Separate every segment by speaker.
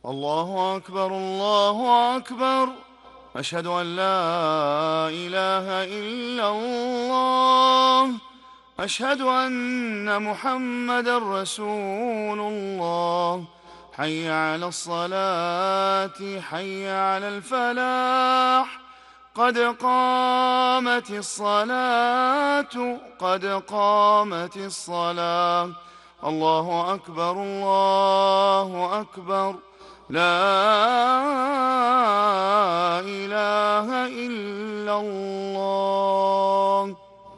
Speaker 1: الله أكبر الله أكبر. أشهد أن لا إله إلا الله. أشهد أن محمدًا رسول الله. حي على الصلاة حي على الفلاح. قد قامت الصلاة قد قامت الصلاة. الله أكبر الله أكبر. لا إله إلا الله.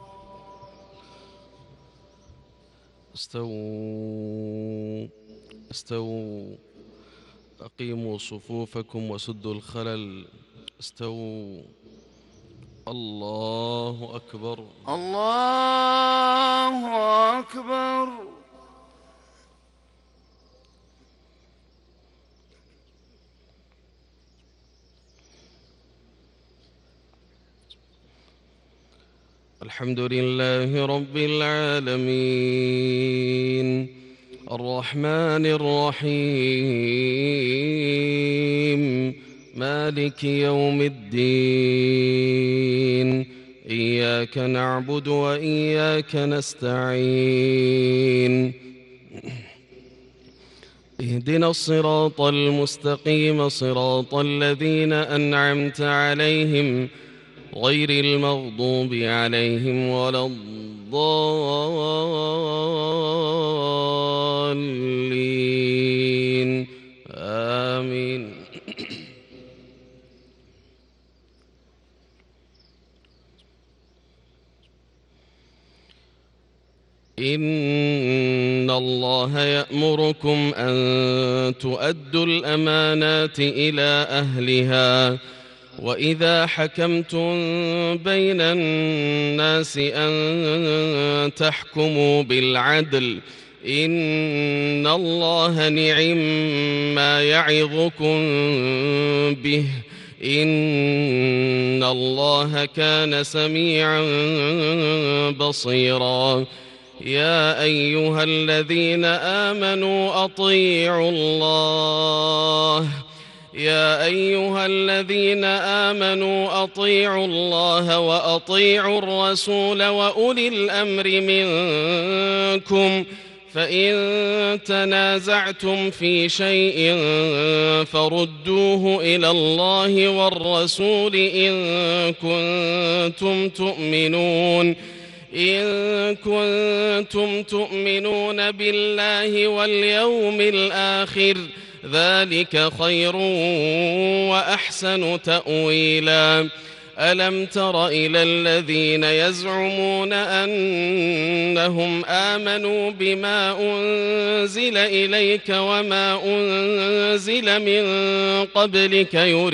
Speaker 2: استووا استووا، أقيموا صفوفكم وسدوا الخلل. استووا. الله أكبر.
Speaker 1: الله أكبر.
Speaker 2: الحمد لله رب العالمين، الرحمن الرحيم، مالك يوم الدين. إياك نعبد وإياك نستعين. اهدنا الصراط المستقيم، صراط الذين أنعمت عليهم غير المغضوب عليهم ولا الضالين. آمين. إن الله يأمركم أن تؤدوا الأمانات إلى أهلها، وإذا حكمتم بين الناس أن تحكموا بالعدل. إن الله نعم ما يعظكم به، إن الله كان سميعا بصيرا. يا أيها الذين آمنوا أطيعوا الله وأطيعوا الرسول وأولي الأمر منكم، فإن تنازعتم في شيء فردوه إلى الله والرسول إن كنتم تؤمنون بالله واليوم الآخر، ذلك خير وأحسن تأويلا. ألم تر إلى الذين يزعمون أنهم آمنوا بما أنزل إليك وما أنزل من قبلك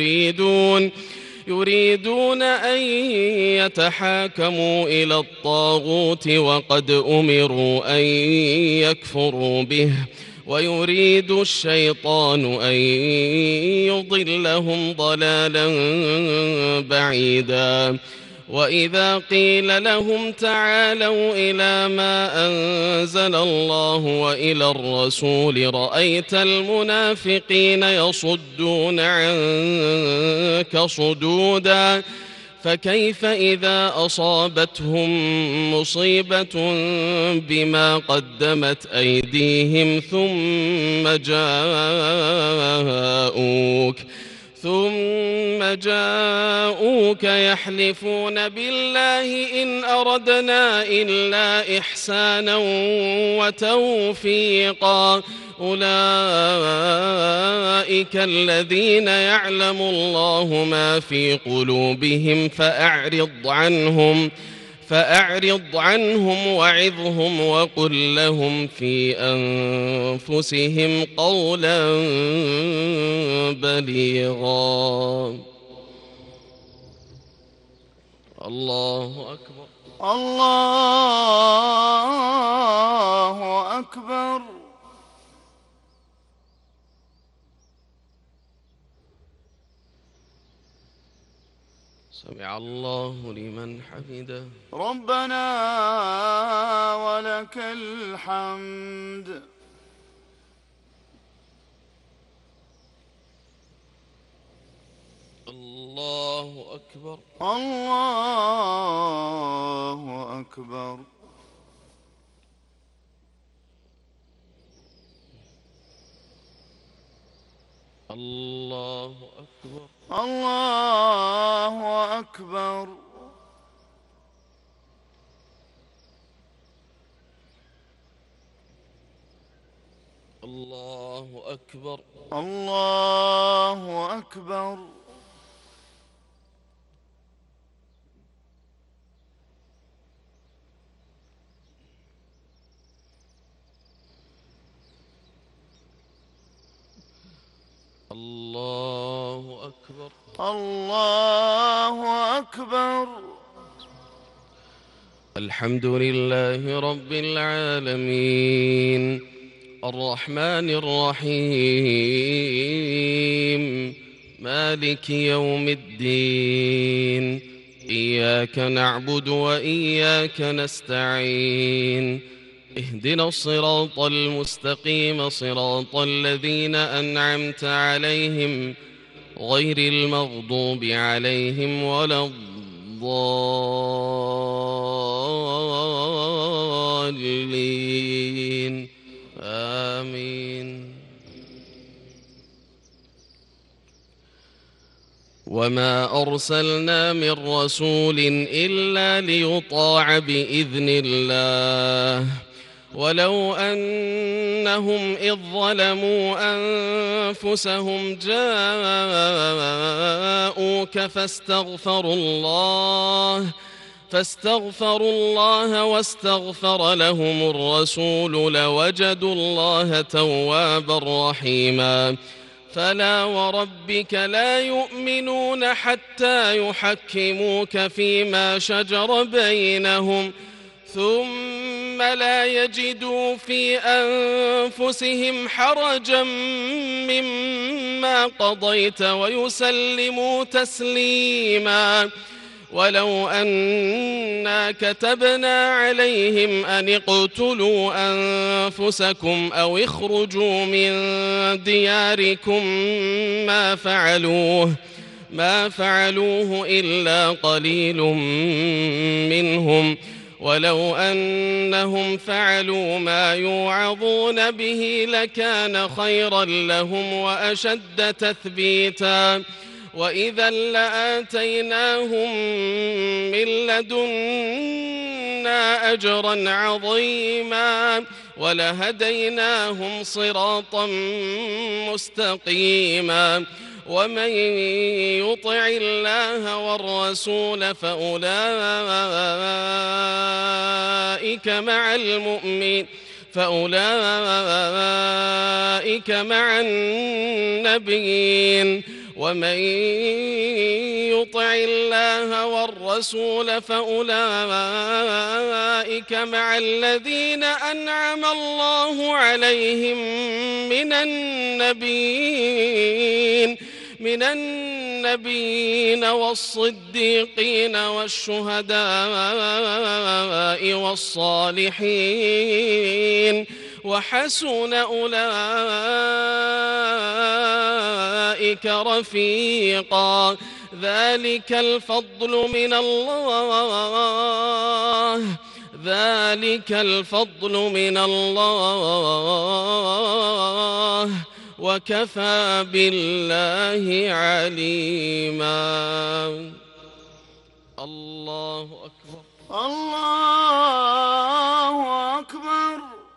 Speaker 2: يريدون أن يتحاكموا إلى الطاغوت وقد أمروا أن يكفروا به، ويريد الشيطان أن يضلهم ضلالا بعيدا. وإذا قيل لهم تعالوا إلى ما أنزل الله وإلى الرسول رأيت المنافقين يصدون عنك صدودا. فكيف إذا أصابتهم مصيبة بما قدمت أيديهم ثم جاءوك يحلفون بالله إن أردنا إلا إحسانا وتوفيقا. أولئك الذين يعلم الله ما في قلوبهم فأعرض عنهم وعظهم وقل لهم في أنفسهم قولا بليغا. الله أكبر.
Speaker 1: الله أكبر.
Speaker 2: سمع الله لمن حمده.
Speaker 1: ربنا ولك الحمد.
Speaker 2: الله أكبر.
Speaker 1: الله أكبر.
Speaker 2: الله أكبر.
Speaker 1: الله أكبر.
Speaker 2: الله أكبر.
Speaker 1: الله أكبر.
Speaker 2: الله أكبر.
Speaker 1: الله أكبر.
Speaker 2: الحمد لله رب العالمين الرحمن الرحيم مالك يوم الدين إياك نعبد وإياك نستعين اهدنا الصراط المستقيم صراط الذين أنعمت عليهم غير المغضوب عليهم ولا الضالين آمين. وما أرسلنا من رسول إلا ليطاع بإذن الله ولو أنهم إذ ظلموا أنفسهم جاءوك فاستغفروا الله واستغفر لهم الرسول لوجدوا الله توابا رحيما. فلا وربك لا يؤمنون حتى يحكموك فيما شجر بينهم ثم لا يجدوا في أنفسهم حرجا مما قضيت ويسلموا تسليما. ولو أنا كتبنا عليهم أن اقتلوا أنفسكم أو اخرجوا من دياركم ما فعلوه إلا قليل منهم ولو أنهم فعلوا ما يوعظون به لكان خيرا لهم وأشد تثبيتا. وإذا لآتيناهم من لدنا أجرا عظيما ولهديناهم صراطا مستقيما. ومن يطع الله والرسول فأولئك مع النبيين. ومن يطع الله والرسول فأولئك مع الذين أنعم الله عليهم من النبيين والصديقين والشهداء والصالحين وحسن أولئك رفيقا. ذلك الفضل من الله وكفى بالله عليما. الله أكبر.
Speaker 1: الله أكبر.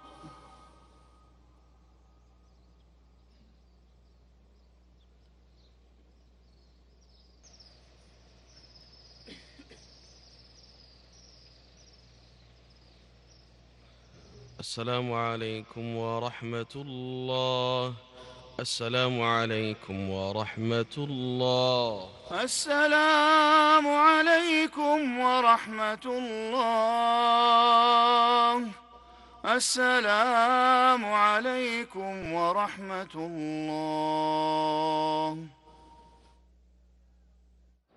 Speaker 2: السلام عليكم ورحمة الله. السلام عليكم ورحمة الله.
Speaker 1: السلام عليكم ورحمة الله. السلام عليكم ورحمة الله.